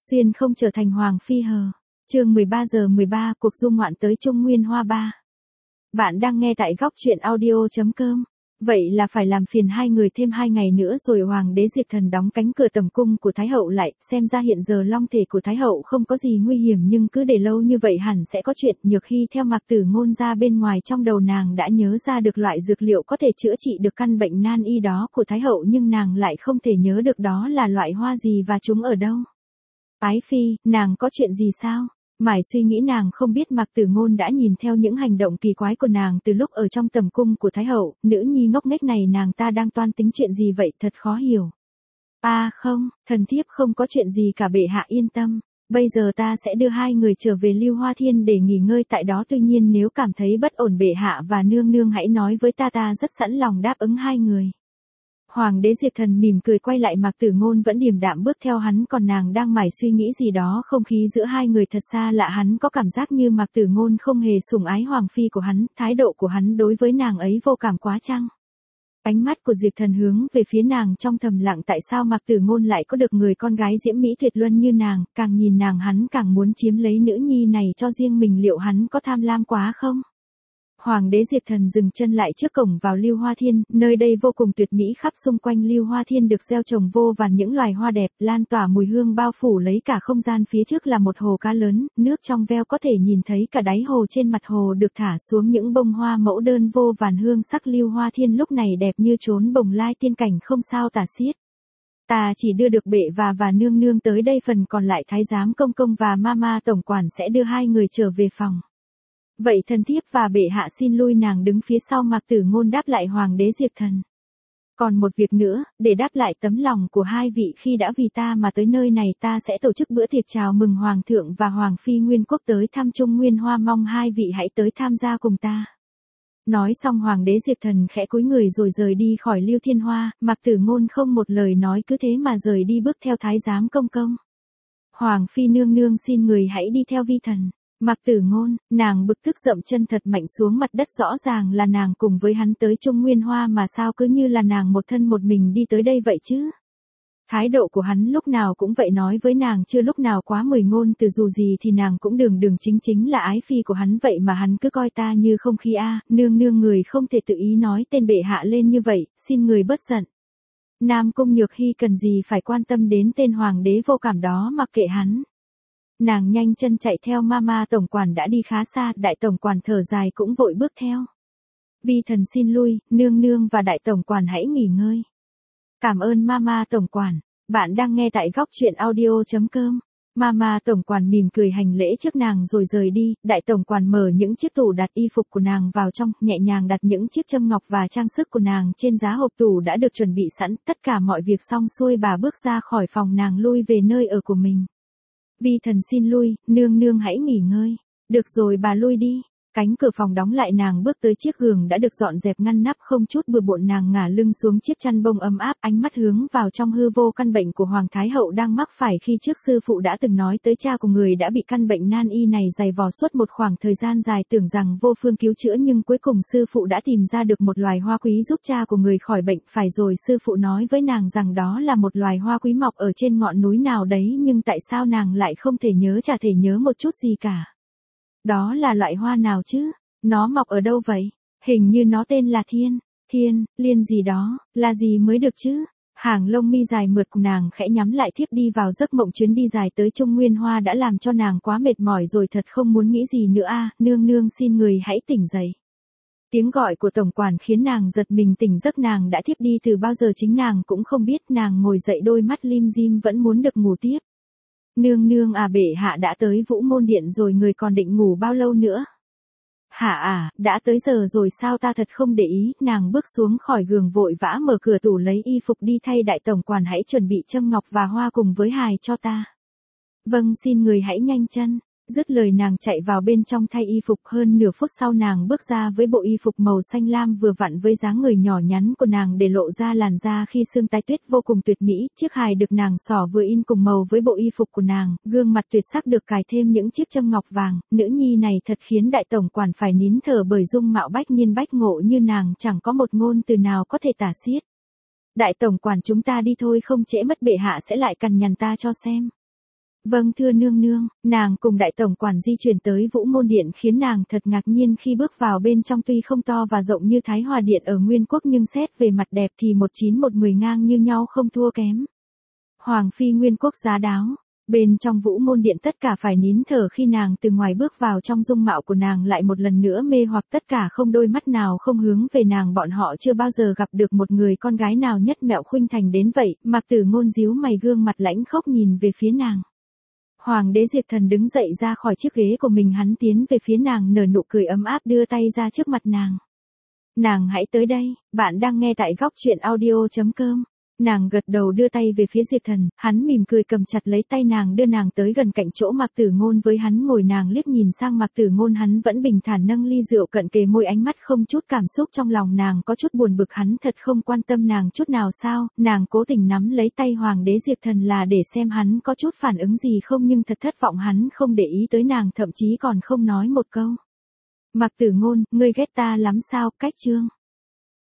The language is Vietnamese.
Xuyên không trở thành hoàng phi hờ. Chương 13:13 cuộc du ngoạn tới Trung Nguyên Hoa 3. Bạn đang nghe tại góc truyện audio.com. Vậy là phải làm phiền hai người thêm 2 ngày nữa rồi Hoàng đế Diệt Thần đóng cánh cửa tầm cung của Thái hậu lại, xem ra hiện giờ long thể của Thái hậu không có gì nguy hiểm nhưng cứ để lâu như vậy hẳn sẽ có chuyện. Nhược Hy theo Mạc Tử Ngôn ra bên ngoài, trong đầu nàng đã nhớ ra được loại dược liệu có thể chữa trị được căn bệnh nan y đó của Thái hậu, nhưng nàng lại không thể nhớ được đó là loại hoa gì và chúng ở đâu. Ái phi, nàng có chuyện gì sao? Mải suy nghĩ nàng không biết Mạc Tử Ngôn đã nhìn theo những hành động kỳ quái của nàng từ lúc ở trong tầm cung của Thái hậu, nữ nhi ngốc nghếch này nàng ta đang toan tính chuyện gì vậy, thật khó hiểu. Không, thần thiếp không có chuyện gì cả, bệ hạ yên tâm, bây giờ ta sẽ đưa hai người trở về Lưu Hoa Thiên để nghỉ ngơi tại đó, tuy nhiên nếu cảm thấy bất ổn bệ hạ và nương nương hãy nói với ta rất sẵn lòng đáp ứng hai người. Hoàng đế Diệt Thần mỉm cười quay lại Mạc Tử Ngôn vẫn điềm đạm bước theo hắn, còn nàng đang mải suy nghĩ gì đó. Không khí giữa hai người thật xa lạ, hắn có cảm giác như Mạc Tử Ngôn không hề sủng ái hoàng phi của hắn, thái độ của hắn đối với nàng ấy vô cảm quá chăng? Ánh mắt của Diệt Thần hướng về phía nàng trong thầm lặng, tại sao Mạc Tử Ngôn lại có được người con gái diễm mỹ tuyệt luân như nàng, càng nhìn nàng hắn càng muốn chiếm lấy nữ nhi này cho riêng mình, liệu hắn có tham lam quá không? Hoàng đế Diệt Thần dừng chân lại trước cổng vào Lưu Hoa Thiên, nơi đây vô cùng tuyệt mỹ, khắp xung quanh Lưu Hoa Thiên được gieo trồng vô vàn những loài hoa đẹp, lan tỏa mùi hương bao phủ lấy cả không gian. Phía trước là một hồ cá lớn, nước trong veo có thể nhìn thấy cả đáy hồ, trên mặt hồ được thả xuống những bông hoa mẫu đơn vô vàn hương sắc. Lưu Hoa Thiên lúc này đẹp như chốn bồng lai tiên cảnh không sao tả xiết. Ta chỉ đưa được bệ và nương nương tới đây, phần còn lại thái giám công công và mama tổng quản sẽ đưa hai người trở về phòng. Vậy thần thiếp và bệ hạ xin lui. Nàng đứng phía sau Mạc Tử Ngôn đáp lại Hoàng đế Diệt Thần. Còn một việc nữa, để đáp lại tấm lòng của hai vị, khi đã vì ta mà tới nơi này, ta sẽ tổ chức bữa tiệc chào mừng Hoàng thượng và Hoàng phi Nguyên Quốc tới thăm Trung Nguyên Hoa, mong hai vị hãy tới tham gia cùng ta. Nói xong Hoàng đế Diệt Thần khẽ cúi người rồi rời đi khỏi Lưu Thiên Hoa. Mạc Tử Ngôn không một lời nói, cứ thế mà rời đi, bước theo thái giám công công. Hoàng phi nương nương xin người hãy đi theo vi thần. Mạc Tử Ngôn, nàng bực tức dậm chân thật mạnh xuống mặt đất, rõ ràng là nàng cùng với hắn tới Trung Nguyên Hoa mà sao cứ như là nàng một thân một mình đi tới đây vậy chứ. Thái độ của hắn lúc nào cũng vậy, nói với nàng chưa lúc nào quá 10 ngôn từ, dù gì thì nàng cũng đường đường chính chính là ái phi của hắn, vậy mà hắn cứ coi ta như không khí. Nương nương, người không thể tự ý nói tên bệ hạ lên như vậy, xin người bớt giận. Nam Cung Nhược Hy cần gì phải quan tâm đến tên hoàng đế vô cảm đó, mặc kệ hắn. Nàng nhanh chân chạy theo, mama tổng quản đã đi khá xa, đại tổng quản thở dài cũng vội bước theo. Vi thần xin lui, nương nương và đại tổng quản hãy nghỉ ngơi. Cảm ơn mama tổng quản. Bạn đang nghe tại góc truyện audio.com. Mama tổng quản mỉm cười hành lễ trước nàng rồi rời đi. Đại tổng quản mở những chiếc tủ đặt y phục của nàng vào trong, nhẹ nhàng đặt những chiếc châm ngọc và trang sức của nàng trên giá hộp tủ đã được chuẩn bị sẵn. Tất cả mọi việc xong xuôi, bà bước ra khỏi phòng, nàng lui về nơi ở của mình. Vi thần xin lui, nương nương hãy nghỉ ngơi. Được rồi, bà lui đi. Cánh cửa phòng đóng lại, nàng bước tới chiếc giường đã được dọn dẹp ngăn nắp, không chút bừa bộn nàng ngả lưng xuống chiếc chăn bông ấm áp, ánh mắt hướng vào trong hư vô. Căn bệnh của Hoàng Thái hậu đang mắc phải, khi trước sư phụ đã từng nói tới cha của người đã bị căn bệnh nan y này dày vò suốt một khoảng thời gian dài, tưởng rằng vô phương cứu chữa, nhưng cuối cùng sư phụ đã tìm ra được một loài hoa quý giúp cha của người khỏi bệnh. Phải rồi, sư phụ nói với nàng rằng đó là một loài hoa quý mọc ở trên ngọn núi nào đấy, nhưng tại sao nàng lại không thể nhớ, chả thể nhớ một chút gì cả. Đó là loại hoa nào chứ? Nó mọc ở đâu vậy? Hình như nó tên là liên gì đó, là gì mới được chứ? Hàng lông mi dài mượt của nàng khẽ nhắm lại, thiếp đi vào giấc mộng. Chuyến đi dài tới Trung Nguyên Hoa đã làm cho nàng quá mệt mỏi rồi, thật không muốn nghĩ gì nữa. Nương nương xin người hãy tỉnh dậy. Tiếng gọi của tổng quản khiến nàng giật mình tỉnh giấc, nàng đã thiếp đi từ bao giờ chính nàng cũng không biết. Nàng ngồi dậy, đôi mắt lim dim vẫn muốn được ngủ tiếp. Nương nương bệ hạ đã tới Vũ Môn Điện rồi, người còn định ngủ bao lâu nữa? Đã tới giờ rồi sao, ta thật không để ý. Nàng bước xuống khỏi giường vội vã mở cửa tủ lấy y phục đi thay. Đại tổng quản hãy chuẩn bị châm ngọc và hoa cùng với hài cho ta. Vâng, xin người hãy nhanh chân. Dứt lời nàng chạy vào bên trong thay y phục. Hơn nửa phút sau nàng bước ra với bộ y phục màu xanh lam vừa vặn với dáng người nhỏ nhắn của nàng, để lộ ra làn da khi sương tái tuyết vô cùng tuyệt mỹ. Chiếc hài được nàng xỏ vừa in cùng màu với bộ y phục của nàng, gương mặt tuyệt sắc được cài thêm những chiếc châm ngọc vàng. Nữ nhi này thật khiến đại tổng quản phải nín thở, bởi dung mạo bách nhiên bách ngộ như nàng chẳng có một ngôn từ nào có thể tả xiết. Đại tổng quản, chúng ta đi thôi, không trễ mất, bệ hạ sẽ lại cằn nhằn ta cho xem. Vâng thưa nương nương, nàng cùng đại tổng quản di chuyển tới Vũ Môn Điện khiến nàng thật ngạc nhiên khi bước vào bên trong, tuy không to và rộng như Thái Hòa Điện ở Nguyên Quốc nhưng xét về mặt đẹp thì 19-10 ngang như nhau không thua kém. Hoàng phi Nguyên Quốc giá đáo. Bên trong Vũ Môn Điện tất cả phải nín thở khi nàng từ ngoài bước vào, trong dung mạo của nàng lại một lần nữa mê hoặc tất cả, không đôi mắt nào không hướng về nàng. Bọn họ chưa bao giờ gặp được một người con gái nào nhất mẹo khuynh thành đến vậy. Mạc Tử Ngôn díu mày, gương mặt lãnh khốc nhìn về phía nàng. Hoàng đế Diệt Thần đứng dậy ra khỏi chiếc ghế của mình, hắn tiến về phía nàng nở nụ cười ấm áp đưa tay ra trước mặt nàng. Nàng hãy tới đây, bạn đang nghe tại Góc Truyện Audio.com. Nàng gật đầu đưa tay về phía Diệt Thần, hắn mỉm cười cầm chặt lấy tay nàng đưa nàng tới gần cạnh chỗ Mạc Tử Ngôn với hắn ngồi. Nàng liếc nhìn sang Mạc Tử Ngôn, hắn vẫn bình thản nâng ly rượu cận kề môi, ánh mắt không chút cảm xúc. Trong lòng nàng có chút buồn bực, hắn thật không quan tâm nàng chút nào sao? Nàng cố tình nắm lấy tay Hoàng đế Diệt Thần là để xem hắn có chút phản ứng gì không, nhưng thật thất vọng, hắn không để ý tới nàng, thậm chí còn không nói một câu. Mạc Tử Ngôn, ngươi ghét ta lắm sao? Cách chương